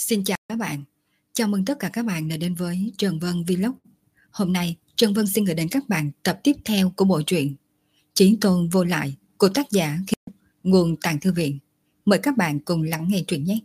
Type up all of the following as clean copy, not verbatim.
Xin chào các bạn. Chào mừng tất cả các bạn đã đến với Trần Vân Vlog. Hôm nay, Trần Vân xin gửi đến các bạn tập tiếp theo của bộ truyện Chí Tôn Vô Lại của tác giả Khiếu, nguồn Tàng Thư Viện. Mời các bạn cùng lắng nghe truyện nhé.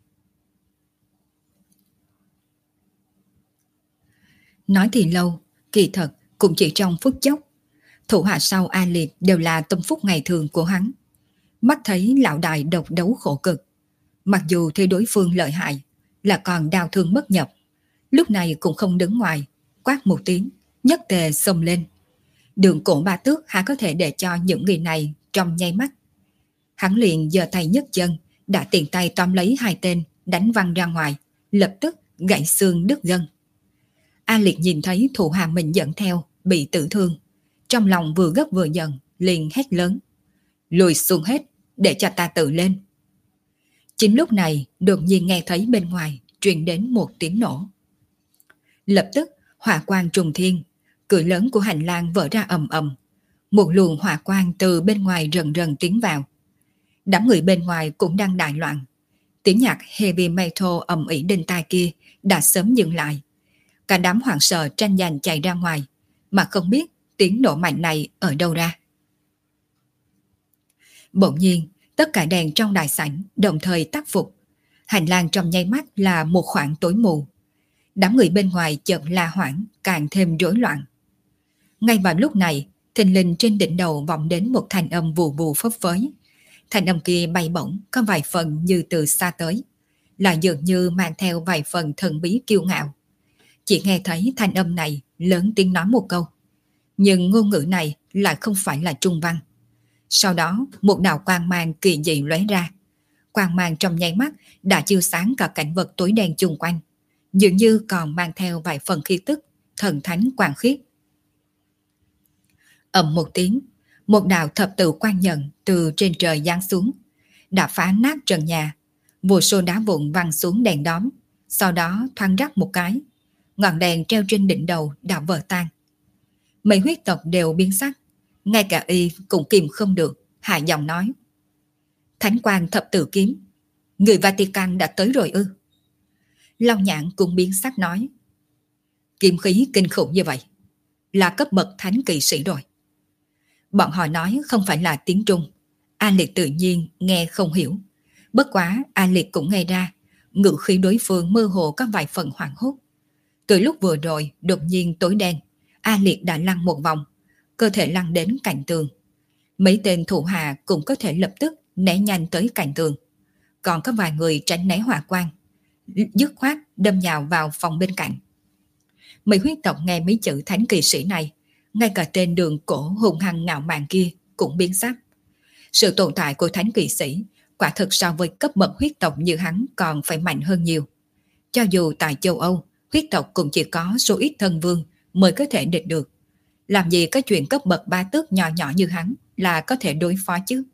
Nói thì lâu, kỳ thật cũng chỉ trong phút chốc. Thủ hạ sau A Liệt đều là tâm phúc ngày thường của hắn. Mắt thấy lão đại độc đấu khổ cực. Mặc dù thấy đối phương lợi hại, là còn đau thương mất nhập, lúc này cũng không đứng ngoài, quát một tiếng, nhất tề xông lên. Đường Cổ Ba Tước há có thể để cho những người này trong nháy mắt. Hắn liền giơ tay nhấc chân, đã tiện tay tóm lấy hai tên, đánh văng ra ngoài, lập tức gãy xương đứt gân. A Liệt nhìn thấy thủ hạ mình dẫn theo bị tử thương, trong lòng vừa gấp vừa giận, liền hét lớn: lùi xuống hết, để cho ta tự lên. Chính lúc này đột nhiên nghe thấy bên ngoài truyền đến một tiếng nổ. Lập tức hỏa quang trùng thiên, cửa lớn của hành lang vỡ ra ầm ầm, một luồng hỏa quang từ bên ngoài rần rần tiến vào. Đám người bên ngoài cũng đang đại loạn. Tiếng nhạc heavy metal ầm ĩ đinh tai kia đã sớm dừng lại. Cả đám hoảng sợ tranh giành chạy ra ngoài, mà không biết tiếng nổ mạnh này ở đâu ra. Bỗng nhiên, tất cả đèn trong đại sảnh đồng thời tắt phục. Hành lang trong nháy mắt là một khoảng tối mù. Đám người bên ngoài chợt la hoảng, càng thêm rối loạn. Ngay vào lúc này, thình lình trên đỉnh đầu vọng đến một thanh âm vù vù phấp phới. Thanh âm kia bay bổng, có vài phần như từ xa tới, là dường như mang theo vài phần thần bí kiêu ngạo. Chỉ nghe thấy thanh âm này lớn tiếng nói một câu, nhưng ngôn ngữ này lại không phải là trung văn. Sau đó, một đạo quang mang kỳ dị lóe ra. Quang mang trong nháy mắt đã chiếu sáng cả cảnh vật tối đen chung quanh, dường như còn mang theo vài phần khí tức thần thánh quang khiết. Ầm một tiếng, một đạo thập tự quang nhận từ trên trời giáng xuống, đã phá nát trần nhà. Vô số đá vụn văng xuống đèn đóm, sau đó thoáng rắc một cái, ngọn đèn treo trên đỉnh đầu đã vỡ tan. Mấy huyết tộc đều biến sắc, ngay cả y cũng kìm không được, hạ giọng nói: Thánh quang thập tự kiếm, người Vatican đã tới rồi ư? Long Nhãn cũng biến sắc nói: kiếm khí kinh khủng như vậy, là cấp bậc thánh kỵ sĩ rồi. Bọn họ nói không phải là tiếng Trung, A Liệt tự nhiên nghe không hiểu. Bất quá A Liệt cũng nghe ra, ngữ khí đối phương mơ hồ có vài phần hoảng hốt. Từ lúc vừa rồi đột nhiên tối đen, A Liệt đã lăn một vòng, cơ thể lăn đến cạnh tường. Mấy tên thủ hạ cũng có thể lập tức né nhanh tới cạnh tường. Còn có vài người tránh né hỏa quang, dứt khoát đâm nhào vào phòng bên cạnh. Mấy huyết tộc nghe mấy chữ thánh kỵ sĩ này, ngay cả tên Đường Cổ hùng hăng ngạo mạn kia cũng biến sắc. Sự tồn tại của thánh kỵ sĩ quả thực so với cấp bậc huyết tộc như hắn còn phải mạnh hơn nhiều. Cho dù tại châu Âu, huyết tộc cũng chỉ có số ít thân vương mới có thể địch được. Làm gì có chuyện cấp bậc ba tước nhỏ nhỏ như hắn là có thể đối phó chứ?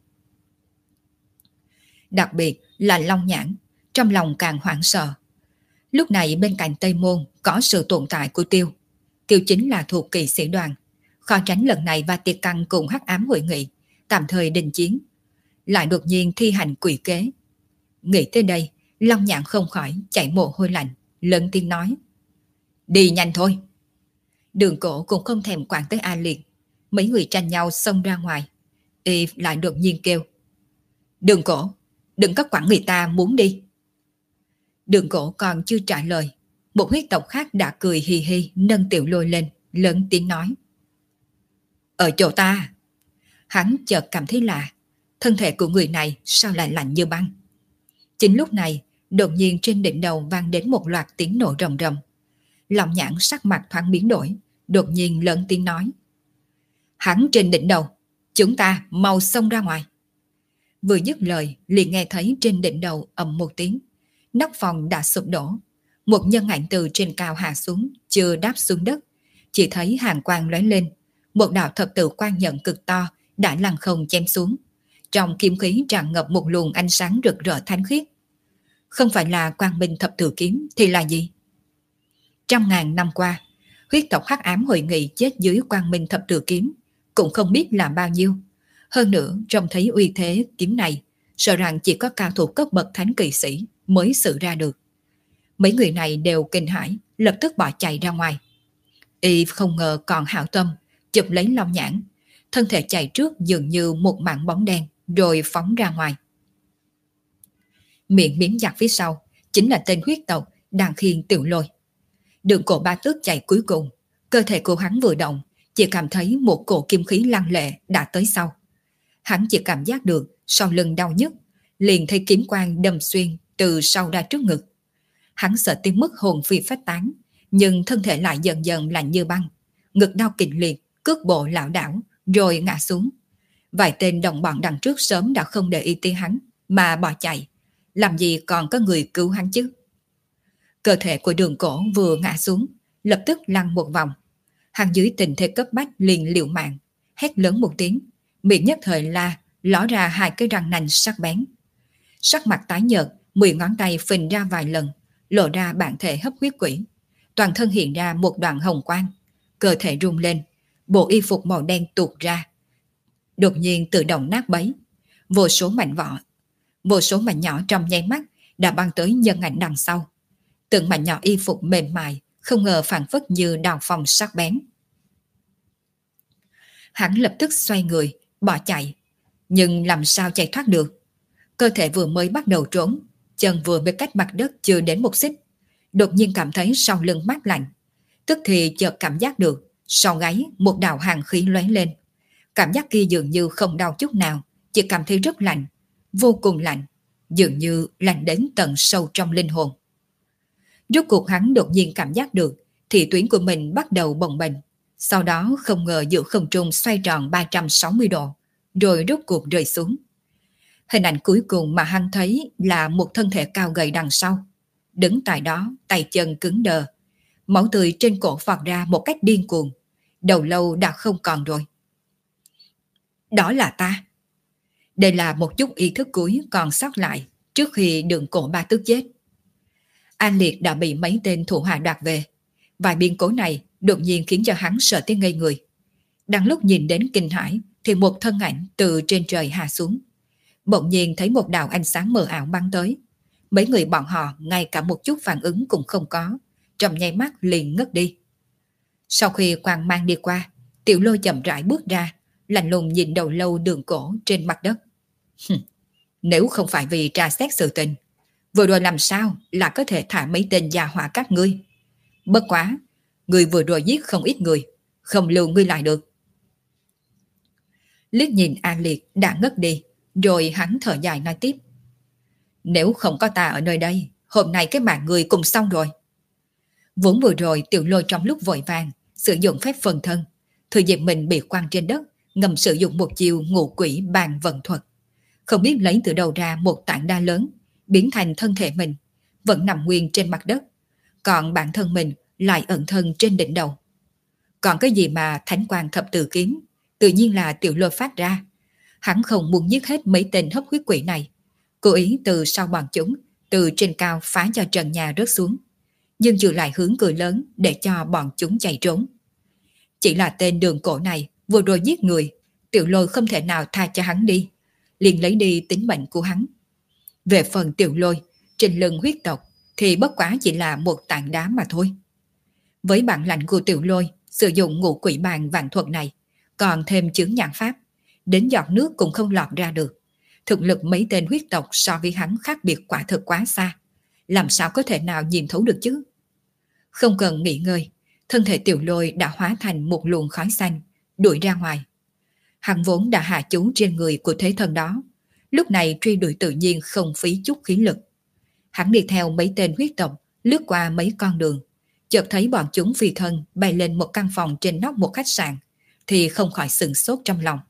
Đặc biệt là Long Nhãn, trong lòng càng hoảng sợ. Lúc này bên cạnh Tây Môn có sự tồn tại của Tiêu. Tiêu chính là thuộc kỵ sĩ đoàn. Khó tránh lần này Vatican cùng hắc ám hội nghị, tạm thời đình chiến. Lại đột nhiên thi hành quỷ kế. Nghĩ tới đây, Long Nhãn không khỏi chảy mồ hôi lạnh, lớn tiếng nói: đi nhanh thôi. Đường Cổ cũng không thèm quản tới A Liệt. Mấy người tranh nhau xông ra ngoài. Y lại đột nhiên kêu: Đường Cổ, đừng có quản người ta muốn đi. Đường Cổ còn chưa trả lời, một huyết tộc khác đã cười hì hì nâng Tiểu Lôi lên, lớn tiếng nói: ở chỗ ta. Hắn chợt cảm thấy lạ, thân thể của người này sao lại lạnh như băng. Chính lúc này, đột nhiên trên đỉnh đầu vang đến một loạt tiếng nổ rầm rầm. Long Nhãn sắc mặt thoáng biến đổi, đột nhiên lớn tiếng nói: hắn trên đỉnh đầu, chúng ta mau xông ra ngoài. Vừa dứt lời liền nghe thấy trên đỉnh đầu ầm một tiếng, nóc phòng đã sụp đổ. Một nhân ảnh từ trên cao hạ xuống, chưa đáp xuống đất, chỉ thấy hàn quang lóe lên, một đạo thập tự quang nhận cực to đã lăng không chém xuống. Trong kiếm khí tràn ngập một luồng ánh sáng rực rỡ thánh khiết. Không phải là quang minh thập tự kiếm thì là gì? Trăm ngàn năm qua, huyết tộc hắc ám hội nghị chết dưới quang minh thập tự kiếm cũng không biết là bao nhiêu. Hơn nữa, trông thấy uy thế kiếm này, sợ rằng chỉ có cao thủ cấp bậc thánh kỵ sĩ mới xử ra được. Mấy người này đều kinh hãi, lập tức bỏ chạy ra ngoài. Y không ngờ còn hảo tâm, chụp lấy Long Nhãn, thân thể chạy trước dường như một mảng bóng đen, rồi phóng ra ngoài. Miệng miếm chặt phía sau, chính là tên huyết tộc đang khiêng Tiểu Lôi. Đường Cổ Ba Tước chạy cuối cùng, cơ thể của hắn vừa động, chỉ cảm thấy một cổ kim khí lăng lệ đã tới sau. Hắn chỉ cảm giác được sau lưng đau nhức, liền thấy kiếm quang đâm xuyên từ sau ra trước ngực. Hắn sợ tới mức hồn phi phách tán, nhưng thân thể lại dần dần lạnh như băng, ngực đau kịch liệt, cước bộ lảo đảo, rồi ngã xuống. Vài tên đồng bọn đằng trước sớm đã không để ý tới hắn, mà bỏ chạy. Làm gì còn có người cứu hắn chứ? Cơ thể của Đường Cổ vừa ngã xuống, lập tức lăn một vòng. Hắn dưới tình thế cấp bách liền liều mạng, hét lớn một tiếng, miệng nhất thời la, ló ra hai cái răng nanh sắc bén. Sắc mặt tái nhợt, 10 ngón tay phình ra vài lần, lộ ra bản thể hấp huyết quỷ. Toàn thân hiện ra một đoạn hồng quang, cơ thể rung lên, bộ y phục màu đen tuột ra. Đột nhiên tự động nát bấy, vô số mảnh nhỏ trong nháy mắt đã băng tới nhân ảnh đằng sau. Từng mảnh nhỏ y phục mềm mại, không ngờ phảng phất như đào phong sắc bén. Hắn lập tức xoay người, bỏ chạy, nhưng làm sao chạy thoát được? Cơ thể vừa mới bắt đầu trốn, chân vừa mới cách mặt đất chưa đến một xích, đột nhiên cảm thấy sau lưng mát lạnh, tức thì chợt cảm giác được sau gáy một đạo hàn khí lóe lên. Cảm giác kia dường như không đau chút nào, chỉ cảm thấy rất lạnh, vô cùng lạnh, dường như lạnh đến tận sâu trong linh hồn. Rốt cuộc hắn đột nhiên cảm giác được thị tuyến của mình bắt đầu bồng bềnh, sau đó không ngờ giữa không trung xoay tròn 360 độ, rồi rốt cuộc rơi xuống. Hình ảnh cuối cùng mà hắn thấy là một thân thể cao gầy đằng sau, đứng tại đó, tay chân cứng đờ, máu tươi trên cổ phọt ra một cách điên cuồng, đầu lâu đã không còn rồi. Đó là ta. Đây là một chút ý thức cuối còn sót lại trước khi Đường Cổ Ba Tước chết. An Liệt đã bị mấy tên thủ hạ đoạt về. Vài biến cố này đột nhiên khiến cho hắn sợ tới ngây người. Đang lúc nhìn đến kinh hãi thì một thân ảnh từ trên trời hạ xuống. Bỗng nhiên thấy một đạo ánh sáng mờ ảo bắn tới. Mấy người bọn họ ngay cả một chút phản ứng cũng không có, trong nháy mắt liền ngất đi. Sau khi quang mang đi qua, Tiểu Lôi chậm rãi bước ra, lạnh lùng nhìn đầu lâu Đường Cổ trên mặt đất. Nếu không phải vì tra xét sự tình, vừa rồi làm sao là có thể thả mấy tên gia hỏa các ngươi? Bất quá, người vừa rồi giết không ít người, không lưu ngươi lại được. Liếc nhìn An Liệt đã ngất đi, rồi hắn thở dài nói tiếp. Nếu không có ta ở nơi đây, hôm nay cái mạng người cùng xong rồi. Vốn vừa rồi Tiểu Lôi trong lúc vội vàng sử dụng phép phần thân, thừa dịp mình bị quăng trên đất, ngầm sử dụng một chiêu ngũ quỷ bàn vận thuật. Không biết lấy từ đâu ra một tảng đá lớn, biến thành thân thể mình, vẫn nằm nguyên trên mặt đất, còn bản thân mình lại ẩn thân trên đỉnh đầu. Còn cái gì mà thánh quang thập tự kiếm, tự nhiên là Tiểu Lôi phát ra. Hắn không muốn giết hết mấy tên hấp huyết quỷ này, cố ý từ sau bọn chúng, từ trên cao phá cho trần nhà rớt xuống, nhưng trừ lại hướng cửa lớn để cho bọn chúng chạy trốn. Chỉ là tên Đường Cổ này vừa rồi giết người, Tiểu Lôi không thể nào tha cho hắn đi, liền lấy đi tính mệnh của hắn. Về phần Tiểu Lôi, trên lưng huyết tộc thì bất quá chỉ là một tảng đá mà thôi. Với bản lãnh của Tiểu Lôi, sử dụng ngũ quỷ bàn vạn thuật này, còn thêm chướng nhãn pháp, đến giọt nước cũng không lọt ra được. Thực lực mấy tên huyết tộc so với hắn khác biệt quả thực quá xa, làm sao có thể nào nhìn thấu được chứ? Không cần nghỉ ngơi, thân thể Tiểu Lôi đã hóa thành một luồng khói xanh, đuổi ra ngoài. Hắn vốn đã hạ chú trên người của thế thân đó, lúc này truy đuổi tự nhiên không phí chút khí lực. Hắn đi theo mấy tên huyết tộc, lướt qua mấy con đường, chợt thấy bọn chúng phi thân bay lên một căn phòng trên nóc một khách sạn, thì không khỏi sửng sốt trong lòng.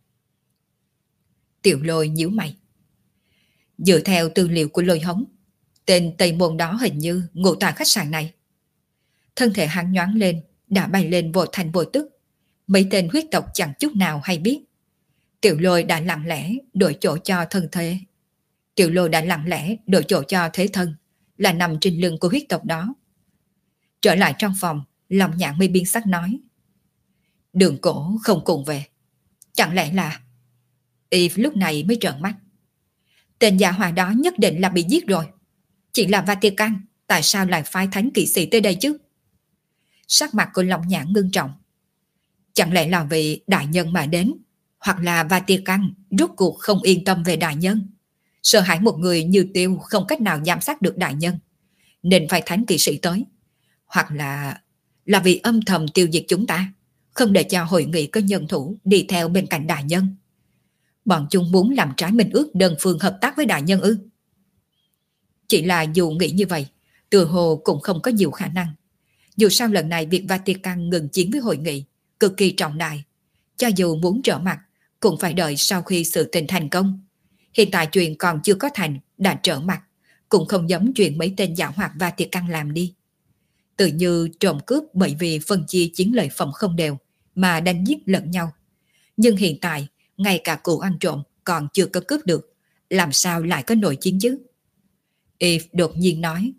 Tiểu Lôi nhíu mày. Dựa theo tư liệu của Lôi Hống, tên Tây Môn đó hình như ngụ tại khách sạn này. Thân thể hắn nhoáng lên, đã bay lên vội thành vội tức. Mấy tên huyết tộc chẳng chút nào hay biết. Tiểu Lôi đã lặng lẽ đổi chỗ cho thân thế. Tiểu Lôi đã lặng lẽ đổi chỗ cho thế thân, là nằm trên lưng của huyết tộc đó. Trở lại trong phòng, lòng nhạn mi biên sắc nói. Đường Cổ không cùng về. Chẳng lẽ là... Y lúc này mới trợn mắt. Tên già hòa đó nhất định là bị giết rồi. Chỉ là Vatican, tại sao lại phái thánh kỵ sĩ tới đây chứ? Sắc mặt của Long Nhãn ngưng trọng. Chẳng lẽ là vì đại nhân mà đến, hoặc là Vatican rốt cuộc không yên tâm về đại nhân, sợ hãi một người như Tiêu không cách nào giám sát được đại nhân, nên phải thánh kỵ sĩ tới, hoặc là vì âm thầm tiêu diệt chúng ta, không để cho hội nghị có nhân thủ đi theo bên cạnh đại nhân. Bọn chúng muốn làm trái minh ước đơn phương hợp tác với đại nhân ư? Chỉ là dù nghĩ như vậy, tựa hồ cũng không có nhiều khả năng. Dù sao lần này việc Vatican ngừng chiến với hội nghị cực kỳ trọng đại, cho dù muốn trở mặt cũng phải đợi sau khi sự tình thành công. Hiện tại chuyện còn chưa có thành đã trở mặt, cũng không giống chuyện mấy tên giảo hoạt Vatican làm đi. Tự như trộm cướp bởi vì phân chia chiến lợi phẩm không đều mà đánh giết lẫn nhau. Nhưng hiện tại, ngay cả cụ ăn trộm còn chưa có cướp được, làm sao lại có nội chiến chứ? Eve đột nhiên nói.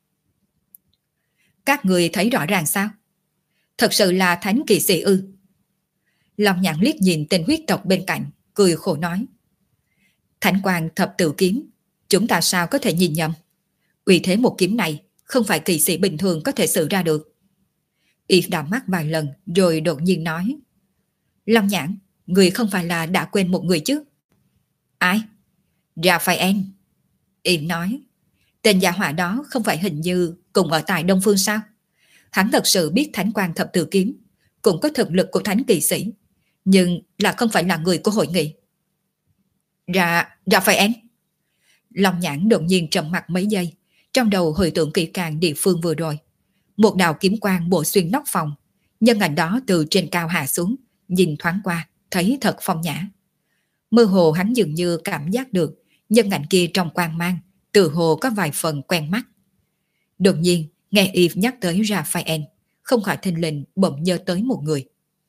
Các người thấy rõ ràng sao? Thật sự là thánh kỵ sĩ ư? Long Nhãn liếc nhìn tên huyết tộc bên cạnh, cười khổ nói. Thánh quang thập tự kiếm, chúng ta sao có thể nhìn nhầm? Uy thế một kiếm này không phải kỵ sĩ bình thường có thể xử ra được. Eve đảo mắt vài lần rồi đột nhiên nói. Long Nhãn, người không phải là đã quên một người chứ? Ai? Raphael. Eve nói. Tên gia hỏa đó không phải hình như cùng ở tại Đông Phương sao? Hắn thật sự biết thánh quang thập tự kiếm, cũng có thực lực của thánh kỵ sĩ, nhưng là không phải là người của hội nghị. Raphael. Long Nhãn đột nhiên trầm mặt mấy giây, trong đầu hồi tưởng kỹ càng địa phương vừa rồi. Một đạo kiếm quang bổ xuyên nóc phòng, nhân ảnh đó từ trên cao hạ xuống, nhìn thoáng qua, thấy thật phong nhã. Mơ hồ hắn dường như cảm giác được nhân ảnh kia trong quang mang, tự hồ có vài phần quen mắt. Đột nhiên, nghe Eve nhắc tới Raphael, không khỏi thình lình bỗng nhớ tới một người.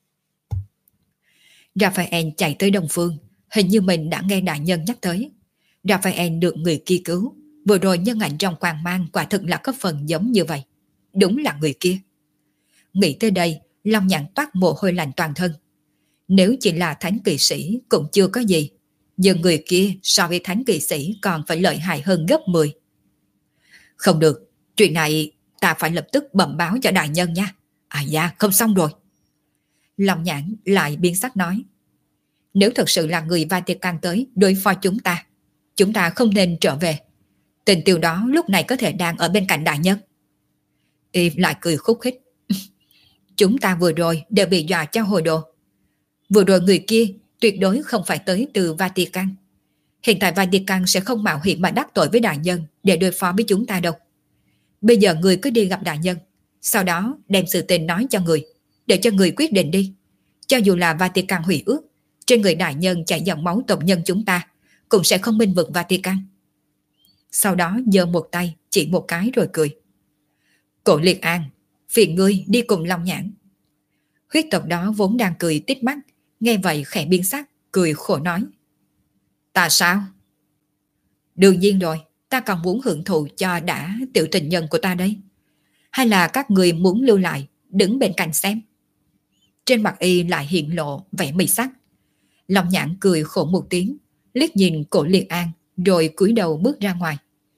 Raphael chạy tới Đông Phương, hình như mình đã nghe đại nhân nhắc tới. Raphael được người kia cứu, vừa rồi nhân ảnh trong quang mang quả thực là có phần giống như vậy. Đúng là người kia. Nghĩ tới đây, Long Nhãn toát mồ hôi lạnh toàn thân. Nếu chỉ là thánh kỵ sĩ cũng chưa có gì, nhưng người kia so với thánh kỵ sĩ còn phải lợi hại hơn gấp 10. Không được, chuyện này ta phải lập tức bẩm báo cho đại nhân nha. À dạ, không xong rồi. Long Nhãn lại biến sắc nói. Nếu thật sự là người Vatican tới đối phó chúng ta không nên trở về. Tình Tiêu đó lúc này có thể đang ở bên cạnh đại nhân. Eve lại cười khúc khích. Chúng ta vừa rồi đều bị dọa cho hồi đồ. Vừa rồi người kia tuyệt đối không phải tới từ Vatican. Hiện tại Vatican sẽ không mạo hiểm mà đắc tội với đại nhân để đối phó với chúng ta đâu. Bây giờ người cứ đi gặp đại nhân, sau đó đem sự tình nói cho người, để cho người quyết định đi. Cho dù là Vatican hủy ước, trên người đại nhân chảy dòng máu tộc nhân chúng ta cũng sẽ không bênh vực Vatican. Sau đó giơ một tay chỉ một cái rồi cười. Cổ Liệt An, phiền ngươi đi cùng Long Nhãn. Huyết tộc đó vốn đang cười tít mắt, nghe vậy khẽ biến sắc, cười khổ nói. Ta sao? Đương nhiên rồi, ta còn muốn hưởng thụ cho đã tiểu tình nhân của ta đấy. Hay là các người muốn lưu lại, đứng bên cạnh xem? Trên mặt y lại hiện lộ vẻ mị sắc. Long Nhãn cười khổ một tiếng, liếc nhìn Cổ Liệt An, rồi cúi đầu bước ra ngoài.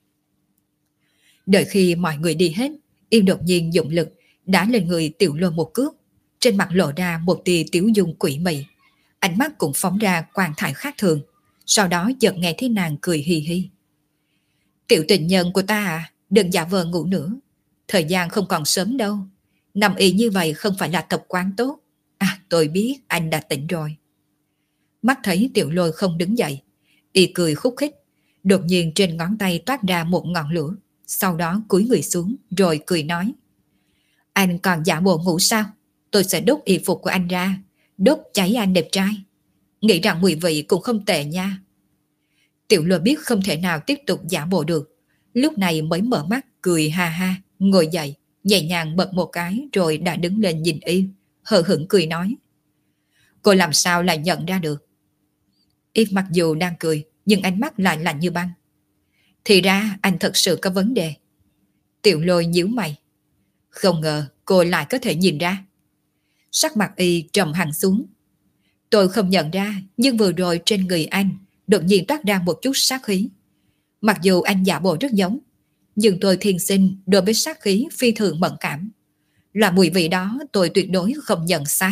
Đợi khi mọi người đi hết, y đột nhiên dụng lực đá lên người Tiểu Lôi một cước, trên mặt lộ ra một tia tiếu dung quỷ mị, ánh mắt cũng phóng ra quang thải khác thường. Sau đó chợt nghe thấy nàng cười hì hì. Tiểu tình nhân của ta à, đừng giả vờ ngủ nữa, thời gian không còn sớm đâu, nằm y như vậy không phải là tập quán tốt. À, tôi biết anh đã tỉnh rồi. Mắt thấy Tiểu Lôi không đứng dậy, y cười khúc khích, đột nhiên trên ngón tay toát ra một ngọn lửa, sau đó cúi người xuống rồi cười nói. Anh còn giả bộ ngủ sao? Tôi sẽ đốt y phục của anh ra, đốt cháy anh đẹp trai. Nghĩ rằng mùi vị cũng không tệ nha. Tiểu Lôi biết không thể nào tiếp tục giả bộ được, lúc này mới mở mắt cười ha ha, ngồi dậy, nhẹ nhàng bật một cái rồi đã đứng lên nhìn y, hờ hững cười nói. Cô làm sao lại nhận ra được? Y mặc dù đang cười, nhưng ánh mắt lại lạnh như băng. Thì ra anh thật sự có vấn đề. Tiểu Lôi nhíu mày. Không ngờ cô lại có thể nhìn ra. Sắc mặt y trầm hẳn xuống. Tôi không nhận ra, nhưng vừa rồi trên người anh đột nhiên toát ra một chút sát khí. Mặc dù anh giả bộ rất giống, Nhưng tôi thiên sinh đối với sát khí phi thường mẫn cảm. Là mùi vị đó tôi tuyệt đối không nhận sai.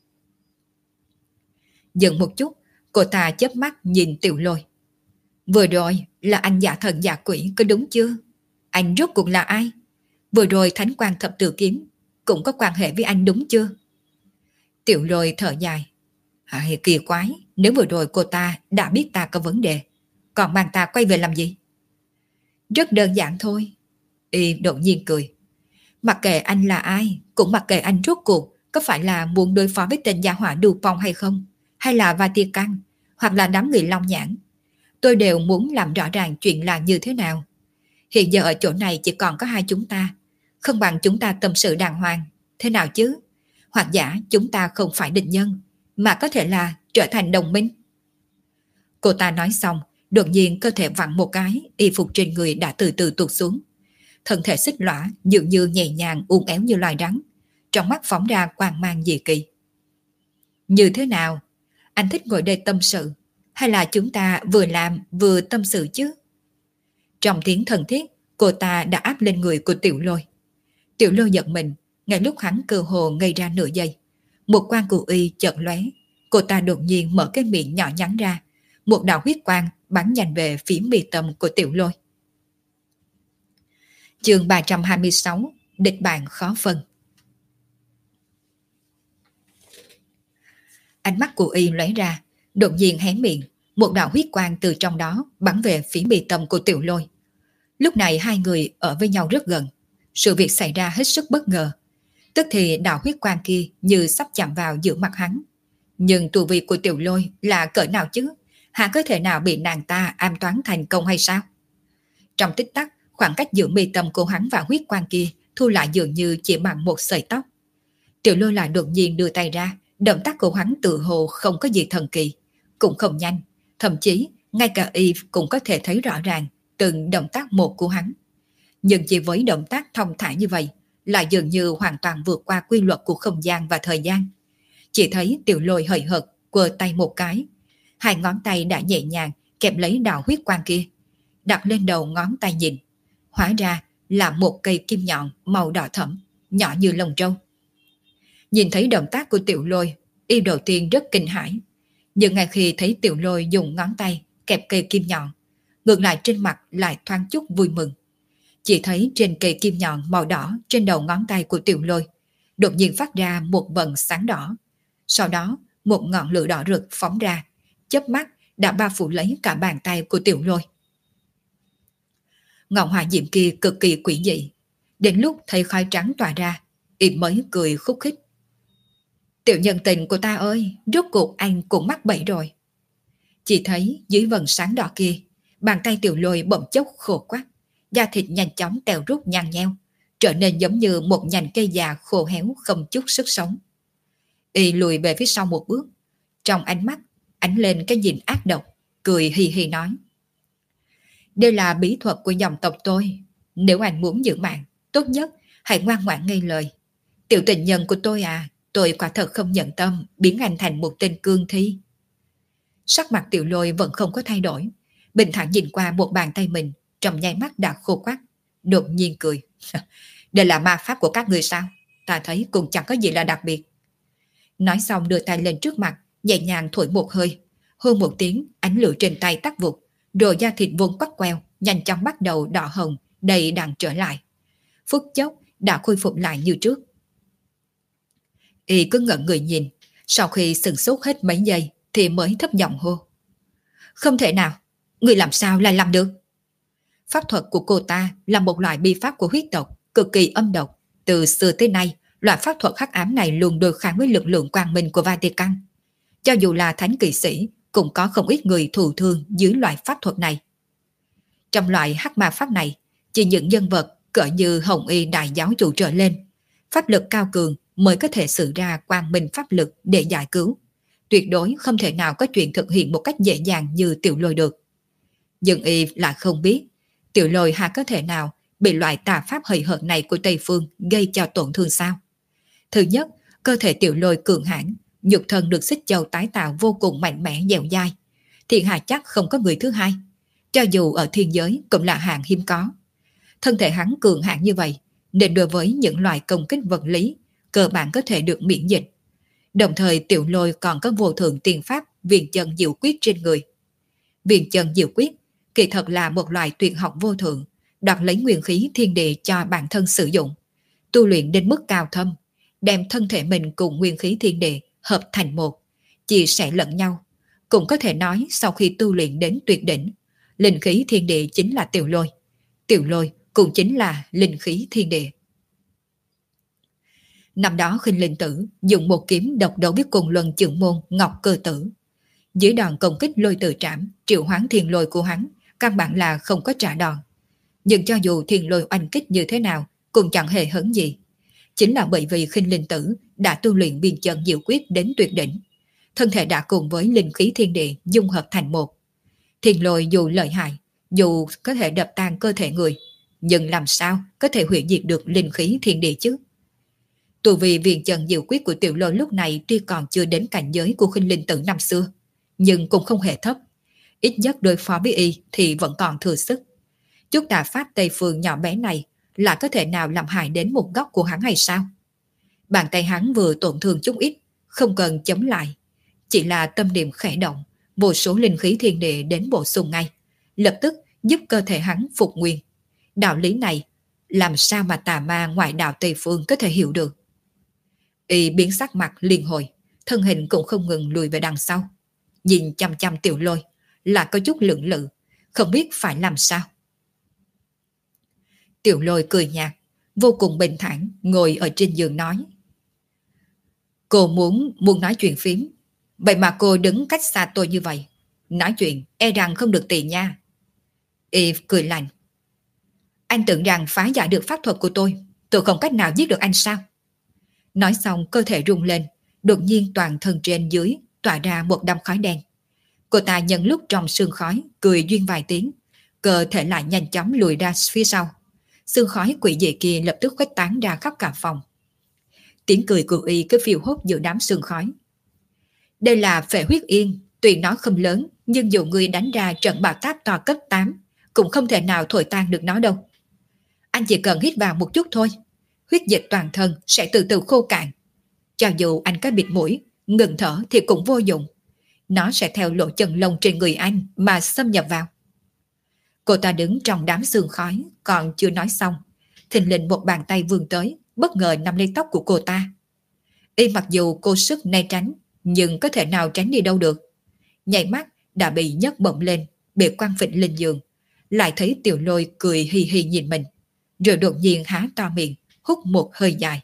Dừng một chút, cô ta chớp mắt nhìn Tiểu Lôi. Vừa rồi là anh giả thần giả quỷ có đúng chưa? Anh rốt cuộc là ai? Vừa rồi Thánh Quang Thập Tự Kiếm cũng có quan hệ với anh đúng chưa? Tiểu Lôi thở dài. Kỳ quái, nếu vừa rồi cô ta đã biết ta có vấn đề, còn mang ta quay về làm gì? Rất đơn giản thôi. Y đột nhiên cười. Mặc kệ anh là ai, cũng mặc kệ anh rốt cuộc có phải là muốn đối phó với tên gia hỏa Đù Phong hay không, hay là Vatican, hoặc là đám người Long Nhãn. Tôi đều muốn làm rõ ràng chuyện là như thế nào. Hiện giờ ở chỗ này chỉ còn có hai chúng ta, không bằng chúng ta tâm sự đàng hoàng, thế nào chứ? Hoặc giả chúng ta không phải địch nhân, mà có thể là trở thành đồng minh. Cô ta nói xong, đột nhiên cơ thể vặn một cái, y phục trên người đã từ từ tụt xuống. Thân thể xích lõa, dường như nhẹ nhàng uốn éo như loài rắn, trong mắt phóng ra quang mang dị kỳ. Như thế nào? Anh thích ngồi đây tâm sự, hay là chúng ta vừa làm vừa tâm sự chứ? Trong tiếng thân thiết, cô ta đã áp lên người của Tiểu Lôi. Tiểu Lôi giật mình, ngay lúc hắn cơ hồ ngây ra nửa giây. Một quang của y chợt lóe, cô ta đột nhiên mở cái miệng nhỏ nhắn ra, một đạo huyết quang bắn nhanh về phía mi tâm của Tiểu Lôi. Chương 326, địch bạn khó phân. Ánh mắt của y lóe ra, đột nhiên hé miệng, một đạo huyết quang từ trong đó bắn về phía mi tâm của Tiểu Lôi. Lúc này hai người ở với nhau rất gần, sự việc xảy ra hết sức bất ngờ. Tức thì đạo huyết quang kia như sắp chạm vào giữa mặt hắn. Nhưng tu vi của Tiểu Lôi là cỡ nào chứ? Hắn có thể nào bị nàng ta ám toán thành công hay sao? Trong tích tắc, khoảng cách giữa mi tâm của hắn và huyết quang kia thu lại dường như chỉ bằng một sợi tóc. Tiểu Lôi lại đột nhiên đưa tay ra, động tác của hắn tự hồ không có gì thần kỳ, cũng không nhanh, thậm chí ngay cả y cũng có thể thấy rõ ràng từng động tác một của hắn. Nhưng chỉ với động tác thông thả như vậy, lại dường như hoàn toàn vượt qua quy luật của không gian và thời gian. Chỉ thấy Tiểu Lôi hời hợt quơ tay một cái, hai ngón tay đã nhẹ nhàng kẹp lấy đạo huyết quang kia, đặt lên đầu ngón tay nhìn, hóa ra là một cây kim nhọn màu đỏ thẫm, nhỏ như lông trâu. Nhìn thấy động tác của Tiểu Lôi, y đầu tiên rất kinh hãi, nhưng ngay khi thấy Tiểu Lôi dùng ngón tay kẹp cây kim nhọn, ngược lại trên mặt lại thoáng chút vui mừng. Chỉ thấy trên cây kim nhọn màu đỏ trên đầu ngón tay của Tiểu Lôi đột nhiên phát ra một vầng sáng đỏ, sau đó một ngọn lửa đỏ rực phóng ra, chớp mắt đã bao phủ lấy cả bàn tay của Tiểu Lôi. Ngọn hỏa diệm kia cực kỳ quỷ dị, đến lúc thấy khói trắng tỏa ra, y mới cười khúc khích. Tiểu nhân tình của ta ơi, rốt cuộc anh cũng mắc bẫy rồi. Chỉ thấy dưới vầng sáng đỏ kia, bàn tay Tiểu Lôi bỗng chốc khô quắt, da thịt nhanh chóng tèo rút nhăn nheo, trở nên giống như một nhành cây già khô héo không chút sức sống. Y lùi về phía sau một bước, trong ánh mắt ánh lên cái nhìn ác độc, cười hì hì nói: đây là bí thuật của dòng tộc tôi, nếu anh muốn giữ mạng, tốt nhất hãy ngoan ngoãn nghe lời. Tiểu tình nhân của tôi à, tôi quả thật không nhận tâm biến anh thành một tên cương thi. Sắc mặt Tiểu Lôi vẫn không có thay đổi, bình thản nhìn qua một bàn tay mình, trong nháy mắt đã khô quắt, đột nhiên cười. Đây là ma pháp của các người sao? Ta thấy cũng chẳng có gì là đặc biệt. Nói xong đưa tay lên trước mặt, nhẹ nhàng thổi một hơi, hô một tiếng, ánh lửa trên tay tắt vụt, rồi da thịt vốn quắt queo nhanh chóng bắt đầu đỏ hồng, đầy đặn trở lại. Phút chốc đã khôi phục lại như trước. Y cứ ngẩn người nhìn, sau khi sửng sốt hết mấy giây thì mới thấp giọng hô: không thể nào, người làm sao lại làm được? Pháp thuật của cô ta là một loại bi pháp của huyết tộc, cực kỳ âm độc. Từ xưa tới nay, loại pháp thuật hắc ám này luôn đối kháng với lực lượng quang minh của Vatican. Cho dù là thánh kỵ sĩ, cũng có không ít người thụ thương dưới loại pháp thuật này. Trong loại hắc ma pháp này, chỉ những nhân vật cỡ như Hồng Y đại giáo chủ trở lên, pháp lực cao cường mới có thể sử ra quang minh pháp lực để giải cứu. Tuyệt đối không thể nào có chuyện thực hiện một cách dễ dàng như Tiểu Lôi được. Nhưng y lại không biết, Tiểu Lôi hà có thể nào bị loại tà pháp hời hợt này của Tây Phương gây cho tổn thương sao? Thứ nhất, cơ thể Tiểu Lôi cường hãn, nhục thân được xích châu tái tạo vô cùng mạnh mẽ dẻo dai. Thiên hạ chắc không có người thứ hai, cho dù ở thiên giới cũng là hạng hiếm có. Thân thể hắn cường hãn như vậy, nên đối với những loại công kích vật lý, cơ bản có thể được miễn dịch. Đồng thời Tiểu Lôi còn có vô thượng tiền pháp Viền Chân Diệu Quyết trên người. Viền Chân Diệu Quyết kỳ thật là một loại tuyệt học vô thượng, đoạt lấy nguyên khí thiên địa cho bản thân sử dụng, tu luyện đến mức cao thâm, đem thân thể mình cùng nguyên khí thiên địa hợp thành một, chia sẻ lẫn nhau. Cũng có thể nói sau khi tu luyện đến tuyệt đỉnh, linh khí thiên địa chính là Tiểu Lôi. Tiểu Lôi cũng chính là linh khí thiên địa. Năm đó Khinh Linh Tử dùng một kiếm độc đấu với cùng luân trưởng môn Ngọc Cơ Tử. Dưới đòn công kích lôi tự trảm, triệu hoán thiên lôi của hắn, căn bản là không có trả đòn. Nhưng cho dù thiên lôi oanh kích như thế nào, cũng chẳng hề hấn gì. Chính là bởi vì Khinh Linh Tử đã tu luyện Viền Chân Diệu Quyết đến tuyệt đỉnh. Thân thể đã cùng với linh khí thiên địa dung hợp thành một. Thiên lôi dù lợi hại, dù có thể đập tan cơ thể người, nhưng làm sao có thể hủy diệt được linh khí thiên địa chứ? Tu vì Viền Chân Diệu Quyết của Tiểu Lôi lúc này tuy còn chưa đến cảnh giới của Khinh Linh Tử năm xưa, nhưng cũng không hề thấp. Ít nhất đối phó với y thì vẫn còn thừa sức. Chút đà pháp Tây Phương nhỏ bé này là có thể nào làm hại đến một góc của hắn hay sao? Bàn tay hắn vừa tổn thương chút ít, không cần chống lại. Chỉ là tâm niệm khẽ động, vô số linh khí thiên địa đến bổ sung ngay, lập tức giúp cơ thể hắn phục nguyên. Đạo lý này, làm sao mà tà ma ngoại đạo Tây Phương có thể hiểu được? Y biến sắc mặt liên hồi, thân hình cũng không ngừng lùi về đằng sau. Nhìn chăm chăm Tiểu Lôi, là có chút lưỡng lự, không biết phải làm sao. Tiểu Lôi cười nhạt, vô cùng bình thản ngồi ở trên giường nói: Cô muốn nói chuyện phím, vậy mà cô đứng cách xa tôi như vậy. Nói chuyện e rằng không được tiện nha. Y cười lạnh: Anh tưởng rằng phá giải được pháp thuật của tôi không cách nào giết được anh sao? Nói xong cơ thể rung lên, đột nhiên toàn thân trên dưới tỏa ra một đám khói đen. Cô ta nhân lúc trong sương khói cười duyên vài tiếng, cơ thể lại nhanh chóng lùi ra phía sau. Sương khói quỷ dị kia lập tức khuếch tán ra khắp cả phòng. Tiếng cười của y cứ phiêu hốt giữa đám sương khói. Đây là Phệ Huyết Yên, tuy nó không lớn, nhưng dù ngươi đánh ra trận bạo táp to cấp 8, cũng không thể nào thổi tan được nó đâu. Anh chỉ cần hít vào một chút thôi, huyết dịch toàn thân sẽ từ từ khô cạn. Cho dù anh có bịt mũi, ngừng thở thì cũng vô dụng. Nó sẽ theo lỗ chân lông trên người anh mà xâm nhập vào. Cô ta đứng trong đám sương khói, còn chưa nói xong, thình lình một bàn tay vươn tới, bất ngờ nắm lấy tóc của cô ta. Y mặc dù cô sức né tránh, nhưng có thể nào tránh đi đâu được. Nhảy mắt đã bị nhấc bổng lên, bị quăng phịch lên giường. Lại thấy Tiểu Lôi cười hì hì nhìn mình, rồi đột nhiên há to miệng, hút một hơi dài.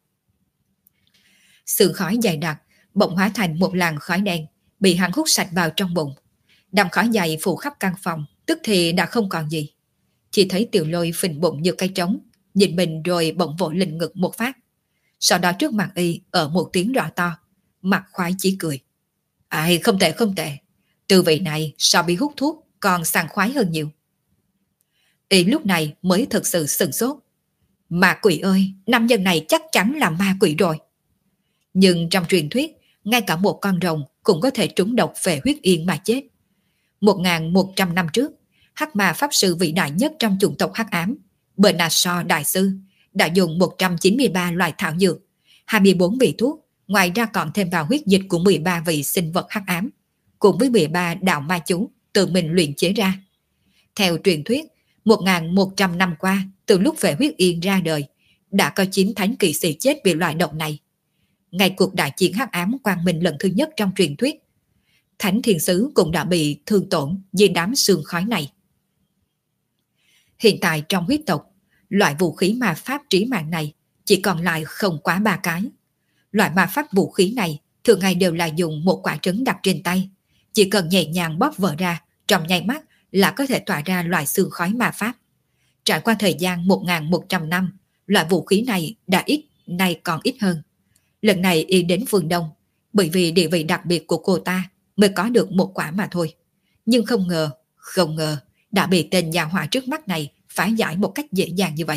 Sương khói dày đặc bỗng hóa thành một làn khói đen, bị hắn hút sạch vào trong bụng. Đám khói dày phủ khắp căn phòng, tức thì đã không còn gì. Chỉ thấy Tiểu Lôi phình bụng như cây trống, nhìn mình rồi bỗng vỗ lên ngực một phát. Sau đó trước mặt y ở một tiếng rõ to, mặt khoái chí cười. Ai, không tệ không tệ, tư vị này so bị hút thuốc còn sảng khoái hơn nhiều. Y lúc này mới thực sự sửng sốt. Ma quỷ ơi, nam nhân này chắc chắn là ma quỷ rồi. Nhưng trong truyền thuyết, ngay cả một con rồng cũng có thể trúng độc Phệ Huyết Yên mà chết. 1100 năm trước, Hắc Ma pháp sư vĩ đại nhất trong chủng tộc Hắc Ám, Bernard Shaw đại sư, đã dùng 193 loại thảo dược, 24 vị thuốc, ngoài ra còn thêm vào huyết dịch của 13 vị sinh vật Hắc Ám, cùng với 13 đạo ma chú tự mình luyện chế ra. Theo truyền thuyết, 1100 năm qua, từ lúc Phệ Huyết Yên ra đời, đã có 9 thánh kỵ sĩ chết vì loại độc này. Ngày cuộc đại chiến Hắc Ám quang minh lần thứ nhất trong truyền thuyết, Thánh Thiên Sứ cũng đã bị thương tổn vì đám sương khói này. Hiện tại trong huyết tộc, loại vũ khí ma pháp trí mạng này chỉ còn lại không quá 3 cái. Loại ma pháp vũ khí này thường ngày đều là dùng một quả trứng đặt trên tay, chỉ cần nhẹ nhàng bóp vỡ ra, trong nháy mắt là có thể tỏa ra loại sương khói ma pháp. Trải qua thời gian 1100 năm, loại vũ khí này đã ít, nay còn ít hơn. Lần này y đến phương Đông, bởi vì địa vị đặc biệt của cô ta mới có được một quả mà thôi. Nhưng không ngờ, đã bị tên nhà họa trước mắt này phá giải một cách dễ dàng như vậy.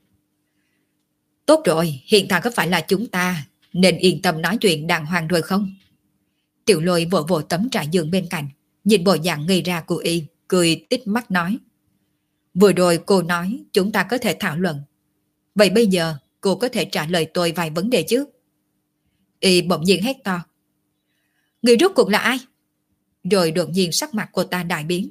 Tốt rồi, hiện tại có phải là chúng ta nên yên tâm nói chuyện đàng hoàng rồi không? Tiểu Lôi vội vội tấm trải giường bên cạnh, nhìn bộ dạng ngây ra của y, cười tít mắt nói. Vừa rồi cô nói chúng ta có thể thảo luận. Vậy bây giờ cô có thể trả lời tôi vài vấn đề chứ? Y bỗng nhiên hét to. Người rốt cuộc là ai? Rồi đột nhiên sắc mặt cô ta đại biến.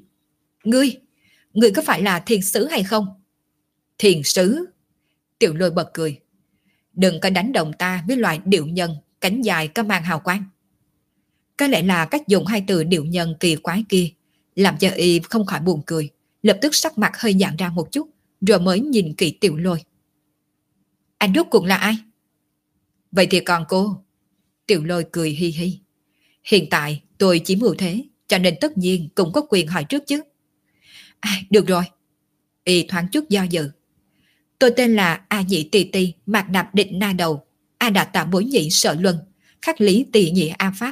Ngươi có phải là thiên sứ hay không? Thiên sứ? Tiểu Lôi bật cười. Đừng có đánh đồng ta với loại điệu nhân, cánh dài có mang hào quang. Có lẽ là cách dùng hai từ điệu nhân kỳ quái kia, làm cho Y không khỏi buồn cười, lập tức sắc mặt hơi giãn ra một chút, rồi mới nhìn kỹ Tiểu Lôi. Anh rốt cuộc là ai? Vậy thì còn cô? Tiểu Lôi cười hi hi. Hiện tại tôi chiếm ưu thế, cho nên tất nhiên cũng có quyền hỏi trước chứ. Được rồi. Y thoáng chút do dự. Tôi tên là A Nhị Tì Tì, Mạc Nạp Định Na Đầu, A Đạt Tạ Bối Nhị Sợ Luân, Khắc Lý Tỳ Nhị A Pháp.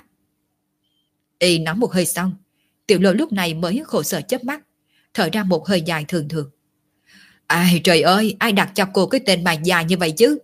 Y nói một hơi xong, Tiểu Lôi lúc này mới khổ sở chớp mắt, thở ra một hơi dài thường thường. Trời ơi, ai đặt cho cô cái tên mà dài như vậy chứ?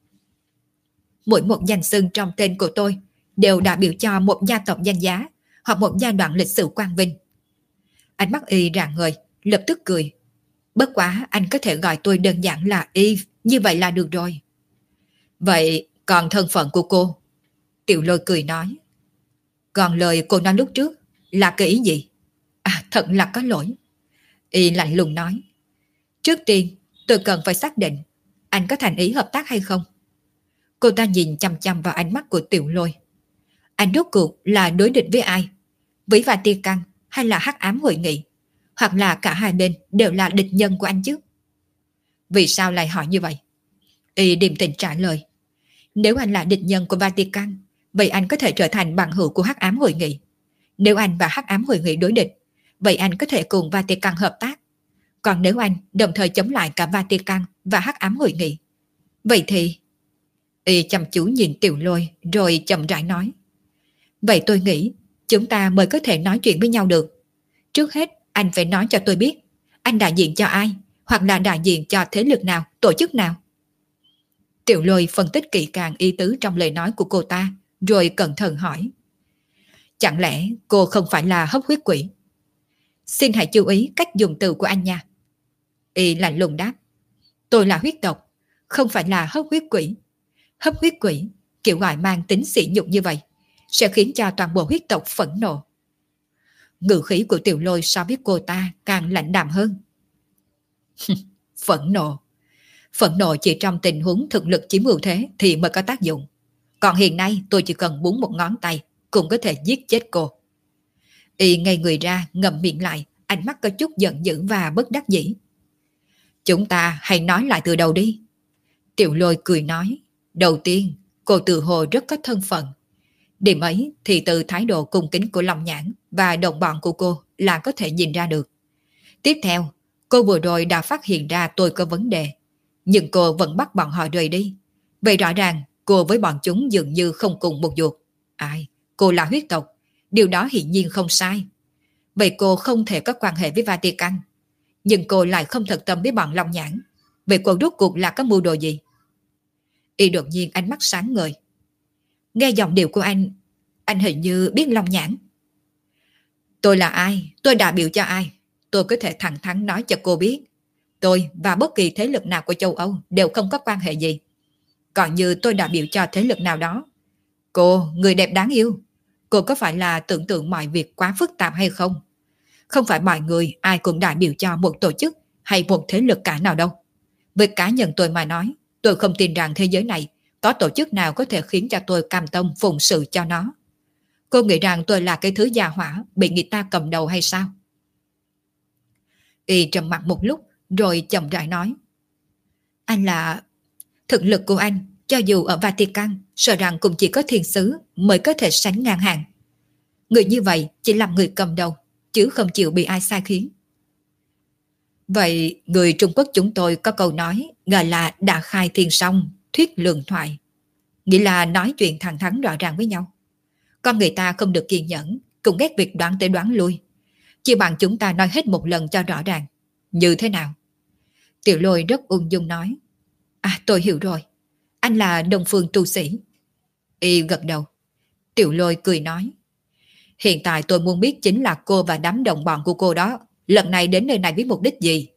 Mỗi một danh xưng trong tên của tôi đều đại biểu cho một gia tộc danh giá hoặc một giai đoạn lịch sử quang vinh. Ánh mắt Y rạng ngời, lập tức cười. Bất quá anh có thể gọi tôi đơn giản là Y, như vậy là được rồi. Vậy còn thân phận của cô? Tiểu Lôi cười nói. Còn lời cô nói lúc trước là cái ý gì? Thật là có lỗi. Y lạnh lùng nói. Trước tiên tôi cần phải xác định anh có thành ý hợp tác hay không. Cô ta nhìn chăm chăm vào ánh mắt của Tiểu Lôi. Anh rốt cuộc là đối địch với ai? Với Vatican hay là hắc ám hội nghị? Hoặc là cả hai bên đều là địch nhân của anh chứ? Vì sao lại hỏi như vậy? Y điềm tĩnh trả lời. Nếu anh là địch nhân của Vatican, vậy anh có thể trở thành bằng hữu của hắc ám hội nghị. Nếu anh và hắc ám hội nghị đối địch, vậy anh có thể cùng Vatican hợp tác. Còn nếu anh đồng thời chống lại cả Vatican và hắc ám hội nghị, vậy thì... Y chăm chú nhìn Tiểu Lôi rồi chậm rãi nói. Vậy tôi nghĩ chúng ta mới có thể nói chuyện với nhau được. Trước hết anh phải nói cho tôi biết anh đại diện cho ai, hoặc là đại diện cho thế lực nào, tổ chức nào. Tiểu Lôi phân tích kỹ càng ý tứ trong lời nói của cô ta, rồi cẩn thận hỏi. Chẳng lẽ cô không phải là hấp huyết quỷ? Xin hãy chú ý cách dùng từ của anh nha. Y lạnh lùng đáp. Tôi là huyết tộc, không phải là hấp huyết quỷ. Hấp huyết quỷ, kiểu gọi mang tính sỉ nhục như vậy, sẽ khiến cho toàn bộ huyết tộc phẫn nộ. Ngữ khí của Tiểu Lôi so với cô ta càng lạnh đạm hơn. Phẫn nộ. Phẫn nộ chỉ trong tình huống thực lực chiếm ưu thế thì mới có tác dụng. Còn hiện nay tôi chỉ cần búng một ngón tay cũng có thể giết chết cô. Y ngây người ra, ngậm miệng lại, ánh mắt có chút giận dữ và bất đắc dĩ. Chúng ta hãy nói lại từ đầu đi. Tiểu Lôi cười nói. Đầu tiên, cô tự hồ rất có thân phận. Điểm ấy thì từ thái độ cung kính của Long Nhãn và đồng bọn của cô là có thể nhìn ra được. Tiếp theo, cô vừa rồi đã phát hiện ra tôi có vấn đề, nhưng cô vẫn bắt bọn họ rời đi. Vậy rõ ràng cô với bọn chúng dường như không cùng một ruột. Cô là huyết tộc, điều đó hiển nhiên không sai. Vậy cô không thể có quan hệ với Vatican, nhưng cô lại không thật tâm với bọn Long Nhãn. Vậy cô rốt cuộc là có mưu đồ gì? Y đột nhiên ánh mắt sáng ngời. Nghe giọng điệu của anh hình như biết Long Nhãn. Tôi là ai? Tôi đại biểu cho ai? Tôi có thể thẳng thắn nói cho cô biết. Tôi và bất kỳ thế lực nào của châu Âu đều không có quan hệ gì. Còn như tôi đại biểu cho thế lực nào đó. Cô, người đẹp đáng yêu, cô có phải là tưởng tượng mọi việc quá phức tạp hay không? Không phải mọi người ai cũng đại biểu cho một tổ chức hay một thế lực cả nào đâu. Với cá nhân tôi mà nói, tôi không tin rằng thế giới này có tổ chức nào có thể khiến cho tôi cam tâm phụng sự cho nó. Cô nghĩ rằng tôi là cái thứ già hỏa bị người ta cầm đầu hay sao? Y trầm mặt một lúc rồi chậm rãi nói. Anh là... Thực lực của anh, cho dù ở Vatican, sợ rằng cũng chỉ có thiên sứ mới có thể sánh ngang hàng. Người như vậy chỉ làm người cầm đầu, chứ không chịu bị ai sai khiến. Vậy người Trung Quốc chúng tôi có câu nói gọi là đã khai thiên song, thuyết lường thoại. Nghĩa là nói chuyện thẳng thắn rõ ràng với nhau. Con người ta không được kiên nhẫn, cũng ghét việc đoán tới đoán lui. Chỉ bằng chúng ta nói hết một lần cho rõ ràng. Như thế nào? Tiểu Lôi rất ung dung nói. Tôi hiểu rồi. Anh là Đông Phương tu sĩ. Y gật đầu. Tiểu Lôi cười nói. Hiện tại tôi muốn biết chính là cô và đám đồng bọn của cô đó lần này đến nơi này với mục đích gì?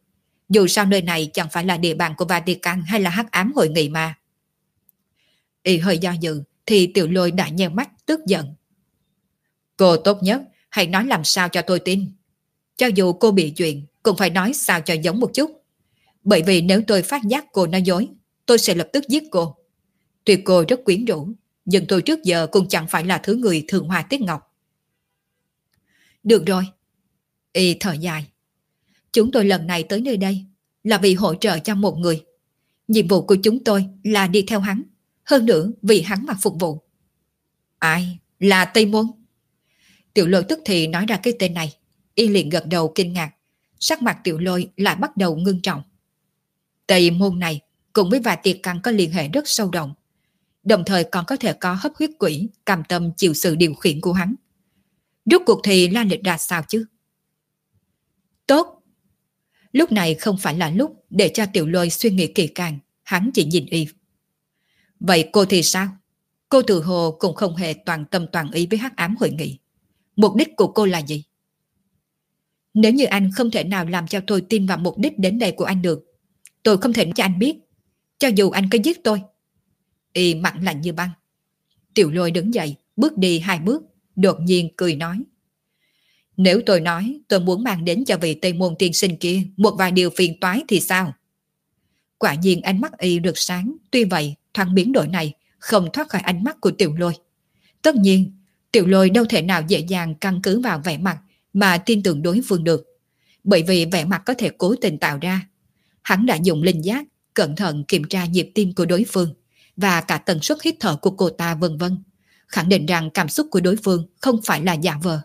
Dù sao nơi này chẳng phải là địa bàn của Vatican hay là hắc ám hội nghị mà. Y hơi do dự thì Tiểu Lôi đã nheo mắt tức giận. Cô tốt nhất hãy nói làm sao cho tôi tin. Cho dù cô bị chuyện cũng phải nói sao cho giống một chút. Bởi vì nếu tôi phát giác cô nói dối, tôi sẽ lập tức giết cô. Tuy cô rất quyến rũ, nhưng tôi trước giờ cũng chẳng phải là thứ người thường hoa tiếc ngọc. Được rồi. Y thở dài. Chúng tôi lần này tới nơi đây là vì hỗ trợ cho một người. Nhiệm vụ của chúng tôi là đi theo hắn. Hơn nữa vì hắn mà phục vụ. Ai? Là Tây Môn. Tiểu Lôi tức thì nói ra cái tên này. Y liền gật đầu kinh ngạc. Sắc mặt Tiểu Lôi lại bắt đầu ngưng trọng. Tây Môn này cùng với Vatican có liên hệ rất sâu rộng. Đồng thời còn có thể có hấp huyết quỷ cam tâm chịu sự điều khiển của hắn. Rốt cuộc thì la lịch ra sao chứ? Tốt. Lúc này không phải là lúc để cho Tiểu Lôi suy nghĩ kỳ càng. Hắn chỉ nhìn Y. Vậy cô thì sao? Cô tự hồ cũng không hề toàn tâm toàn ý với hắc ám hội nghị. Mục đích của cô là gì? Nếu như anh không thể nào làm cho tôi tin vào mục đích đến đây của anh được, tôi không thể nói cho anh biết. Cho dù anh có giết tôi. Y mặt lạnh như băng. Tiểu Lôi đứng dậy, bước đi 2 bước, đột nhiên cười nói. Nếu tôi nói tôi muốn mang đến cho vị Tây Môn tiên sinh kia một vài điều phiền toái thì sao? Quả nhiên ánh mắt Y rực sáng, tuy vậy thoáng biến đổi này không thoát khỏi ánh mắt của Tiểu Lôi. Tất nhiên, Tiểu Lôi đâu thể nào dễ dàng căn cứ vào vẻ mặt mà tin tưởng đối phương được. Bởi vì vẻ mặt có thể cố tình tạo ra. Hắn đã dùng linh giác, cẩn thận kiểm tra nhịp tim của đối phương và cả tần suất hít thở của cô ta vân vân, khẳng định rằng cảm xúc của đối phương không phải là giả vờ.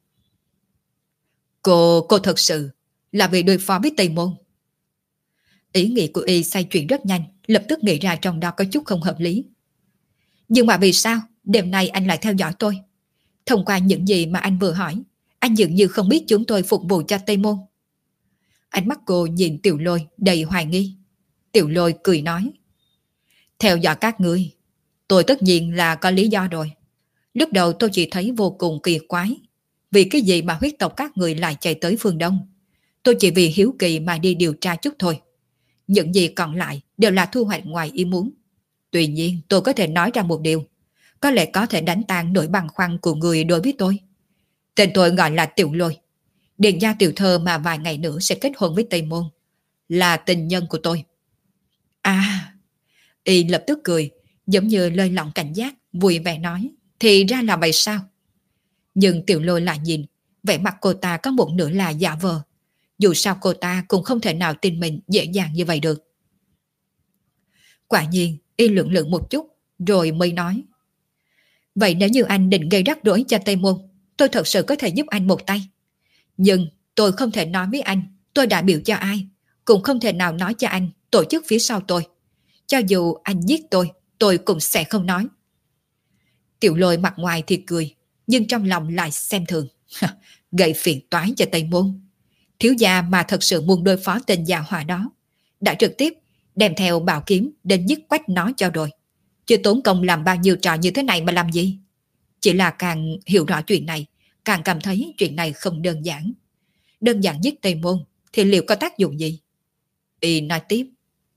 Cô thật sự là vì đối phó với Tây Môn. Ý nghĩ của Y xoay chuyển rất nhanh, lập tức nghĩ ra trong đó có chút không hợp lý. Nhưng mà vì sao đêm nay anh lại theo dõi tôi? Thông qua những gì mà anh vừa hỏi, anh dường như không biết chúng tôi phục vụ cho Tây Môn. Ánh mắt cô nhìn Tiểu Lôi đầy hoài nghi. Tiểu Lôi cười nói. Theo dõi các ngươi, tôi tất nhiên là có lý do rồi. Lúc đầu tôi chỉ thấy vô cùng kỳ quái. Vì cái gì mà huyết tộc các người lại chạy tới phương Đông? Tôi chỉ vì hiếu kỳ mà đi điều tra chút thôi. Những gì còn lại đều là thu hoạch ngoài ý muốn. Tuy nhiên tôi có thể nói ra một điều. Có lẽ có thể đánh tan nỗi băn khoăn của người đối với tôi. Tên tôi gọi là Tiểu Lôi. Điền gia tiểu thơ mà vài ngày nữa sẽ kết hôn với Tây Môn. Là tình nhân của tôi. À, Y lập tức cười, giống như lơi lỏng cảnh giác, vui vẻ nói. Thì ra là vậy sao? Nhưng Tiểu Lôi lại nhìn, vẻ mặt cô ta có một nửa là giả vờ. Dù sao cô ta cũng không thể nào tin mình dễ dàng như vậy được. Quả nhiên, Y lưỡng lự một chút, rồi mới nói. Vậy nếu như anh định gây rắc rối cho Tây Môn, tôi thật sự có thể giúp anh một tay. Nhưng tôi không thể nói với anh tôi đã biểu cho ai, cũng không thể nào nói cho anh tổ chức phía sau tôi. Cho dù anh giết tôi cũng sẽ không nói. Tiểu Lôi mặt ngoài thì cười, nhưng trong lòng lại xem thường. Gây phiền toái cho Tây Môn. Thiếu gia mà thật sự muốn đối phó tên già họa đó, đã trực tiếp đem theo bảo kiếm đến giết quách nó cho rồi. Chưa tốn công làm bao nhiêu trò như thế này mà làm gì? Chỉ là càng hiểu rõ chuyện này, càng cảm thấy chuyện này không đơn giản. Đơn giản giết Tây Môn thì liệu có tác dụng gì? Y nói tiếp.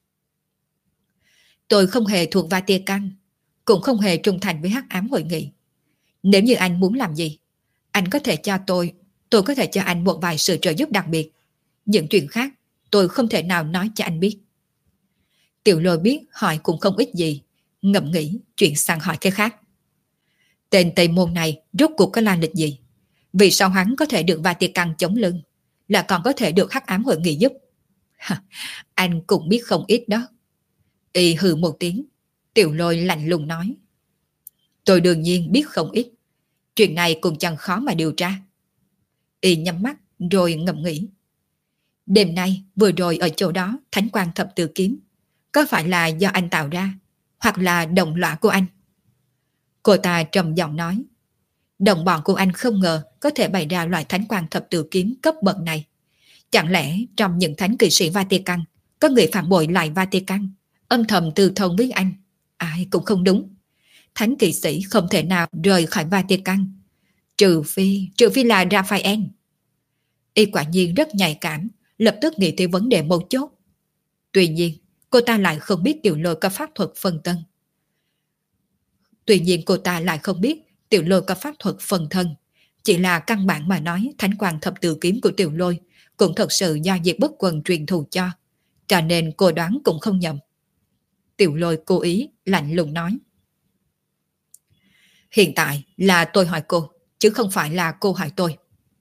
Tôi không hề thuộc Vatican, cũng không hề trung thành với hắc ám hội nghị. Nếu như anh muốn làm gì, anh có thể cho tôi có thể cho anh một vài sự trợ giúp đặc biệt. Những chuyện khác, tôi không thể nào nói cho anh biết. Tiểu Lôi biết hỏi cũng không ít gì, ngẫm nghĩ chuyện sang hỏi cái khác. Tên Tây Môn này rốt cuộc có lan lịch gì? Vì sao hắn có thể được Vatican chống lưng, là còn có thể được hắc ám hội nghị giúp? Anh cũng biết không ít đó. Y hừ một tiếng, Tiểu Lôi lạnh lùng nói. Tôi đương nhiên biết không ít. Chuyện này cũng chẳng khó mà điều tra. Y nhắm mắt rồi ngẫm nghĩ. Đêm nay vừa rồi ở chỗ đó thánh quang thập tự kiếm, có phải là do anh tạo ra, hoặc là đồng lõa của anh? Cô ta trầm giọng nói. Đồng bọn của anh không ngờ có thể bày ra loại thánh quang thập tự kiếm cấp bậc này. Chẳng lẽ trong những thánh kỵ sĩ Vatican có người phản bội lại Vatican, âm thầm tư thông với anh? Ai cũng không đúng. Thánh kỵ sĩ không thể nào rời khỏi Vatican, trừ phi là Raphael. Y quả nhiên rất nhạy cảm, lập tức nghĩ tới vấn đề mấu chốt. Tuy nhiên, cô ta lại không biết Tiểu Lôi có pháp thuật phân thân. Tuy nhiên cô ta lại không biết Tiểu Lôi có pháp thuật phân thân. Chỉ là căn bản mà nói, thánh quang thập tự kiếm của Tiểu Lôi cũng thật sự do Diệt Bất Quần truyền thụ cho nên cô đoán cũng không nhầm. Tiểu Lôi cố ý lạnh lùng nói. Hiện tại là tôi hỏi cô, chứ không phải là cô hỏi tôi.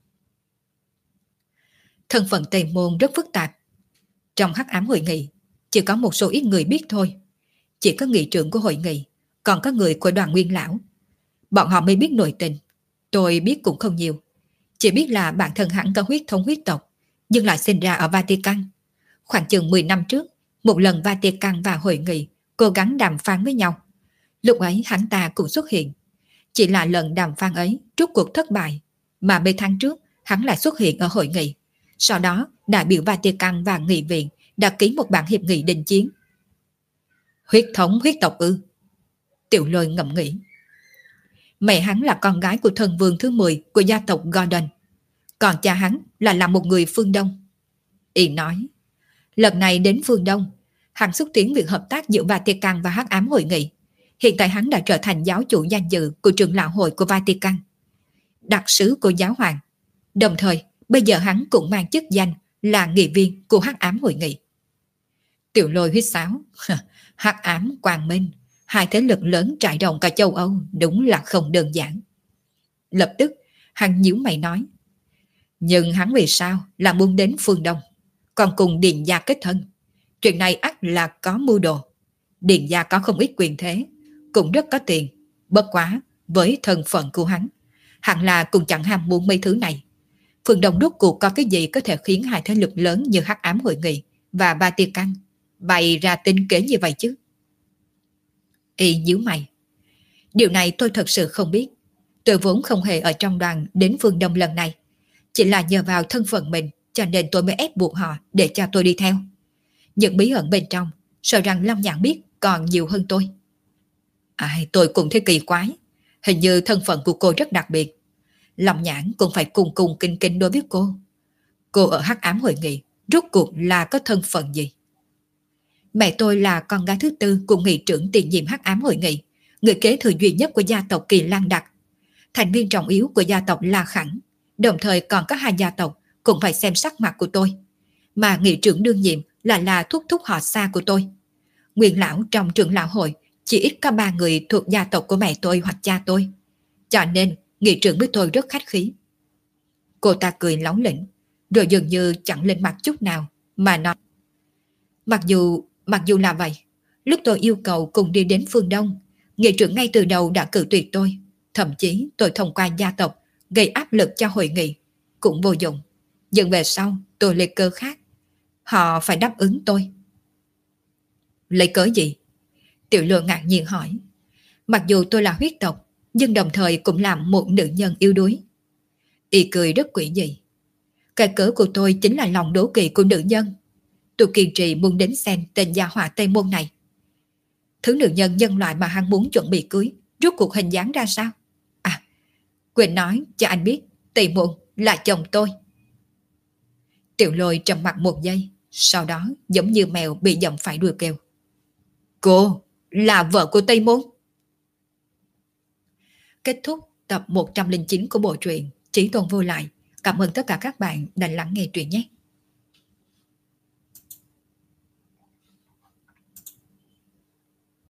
Thân phận Tây Môn rất phức tạp. Trong hắc ám hội nghị, chỉ có một số ít người biết thôi. Chỉ có nghị trưởng của hội nghị, còn có người của đoàn nguyên lão. Bọn họ mới biết nội tình. Tôi biết cũng không nhiều. Chỉ biết là bản thân hắn có huyết thống huyết tộc, nhưng lại sinh ra ở Vatican. Khoảng chừng 10 năm trước, một lần Vatican và hội nghị cố gắng đàm phán với nhau. Lúc ấy hắn ta cũng xuất hiện. Chỉ là lần đàm phán ấy rốt cuộc thất bại, mà mấy tháng trước hắn lại xuất hiện ở hội nghị. Sau đó, đại biểu Vatican và nghị viện đã ký một bản hiệp nghị đình chiến. Huyết thống huyết tộc ư? Tiểu Lôi ngẫm nghĩ. Mẹ hắn là con gái của thần vương thứ 10 của gia tộc Gordon. Còn cha hắn là một người phương Đông. Y nói, lần này đến phương Đông, hắn xúc tiến việc hợp tác giữa Vatican và hắc ám hội nghị. Hiện tại hắn đã trở thành giáo chủ danh dự của trưởng lão hội của Vatican, đặc sứ của giáo hoàng. Đồng thời, bây giờ hắn cũng mang chức danh là nghị viên của hắc ám hội nghị. Tiểu Lôi huýt sáo. Hắc ám, quang minh, hai thế lực lớn trải rộng cả châu Âu, đúng là không đơn giản. Lập tức, hắn nhíu mày nói. Nhưng hắn vì sao là muốn đến phương Đông, còn cùng Điền gia kết thân? Chuyện này ắt là có mưu đồ. Điền gia có không ít quyền thế, cũng rất có tiền. Bất quá, với thân phận của hắn, hẳn là cũng chẳng ham muốn mấy thứ này. Phương Đông rốt cuộc có cái gì có thể khiến hai thế lực lớn như hắc ám hội nghị và Vatican bày ra tính kế như vậy chứ? Y nhíu mày. Điều này tôi thật sự không biết. Tôi vốn không hề ở trong đoàn đến phương Đông lần này. Chỉ là nhờ vào thân phận mình cho nên tôi mới ép buộc họ để cho tôi đi theo. Những bí ẩn bên trong, sợ rằng Long Nhãn biết còn nhiều hơn tôi. Tôi cũng thấy kỳ quái. Hình như thân phận của cô rất đặc biệt. Long Nhãn cũng phải cùng cùng kinh kinh đối với cô. Cô ở hắc ám hội nghị, rốt cuộc là có thân phận gì? Mẹ tôi là con gái thứ tư của nghị trưởng tiền nhiệm hắc ám hội nghị, người kế thừa duy nhất của gia tộc Kỳ Lan Đặc, thành viên trọng yếu của gia tộc La Khẳng. Đồng thời còn có hai gia tộc cũng phải xem sắc mặt của tôi. Mà nghị trưởng đương nhiệm là thúc thúc họ xa của tôi. Nguyên lão trong trưởng lão hội chỉ ít có 3 người thuộc gia tộc của mẹ tôi hoặc cha tôi. Cho nên nghị trưởng với tôi rất khách khí. Cô ta cười lóng lĩnh, rồi dường như chẳng lên mặt chút nào, mà nói. Mặc dù là vậy, lúc tôi yêu cầu cùng đi đến phương Đông, nghị trưởng ngay từ đầu đã cự tuyệt tôi. Thậm chí tôi thông qua gia tộc gây áp lực cho hội nghị, cũng vô dụng. Nhưng về sau tôi lấy cớ khác, họ phải đáp ứng tôi. Lấy cớ gì? Tiểu Lôi ngạc nhiên hỏi. Mặc dù tôi là huyết tộc, nhưng đồng thời cũng là một nữ nhân yếu đuối. Y cười rất quỷ dị. Cái cớ của tôi chính là lòng đố kỵ của nữ nhân. Tôi kiên trì muốn đến xem tên gia hỏa Tây Môn này. Thứ nữ nhân nhân loại mà hắn muốn chuẩn bị cưới, rốt cuộc hình dáng ra sao? Quên nói cho anh biết, Tây Môn là chồng tôi. Tiểu Lôi trầm mặt một giây, sau đó giống như mèo bị giẫm phải đuôi kêu. Cô là vợ của Tây Môn. Kết thúc tập 109 của bộ truyện Chí Tôn Vô Lại. Cảm ơn tất cả các bạn đã lắng nghe truyện nhé.